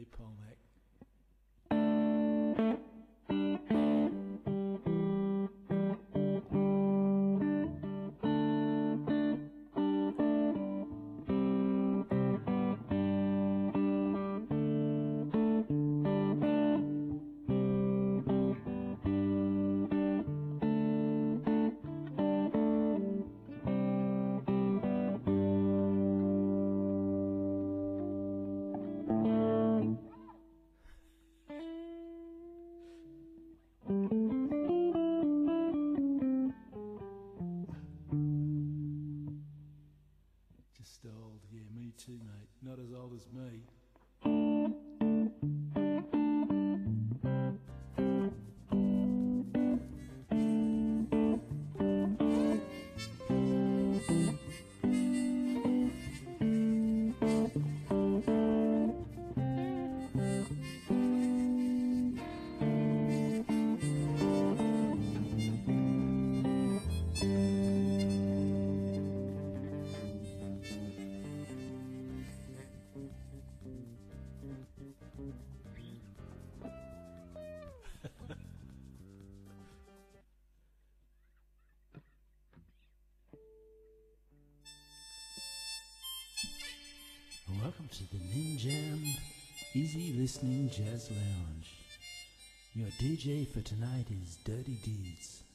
Hey, Paul Mac. Just old, yeah, me too, mate. Not as old as me. Welcome to the Ninjam Easy Listening Jazz Lounge. Your DJ for tonight is Dirty Deeds.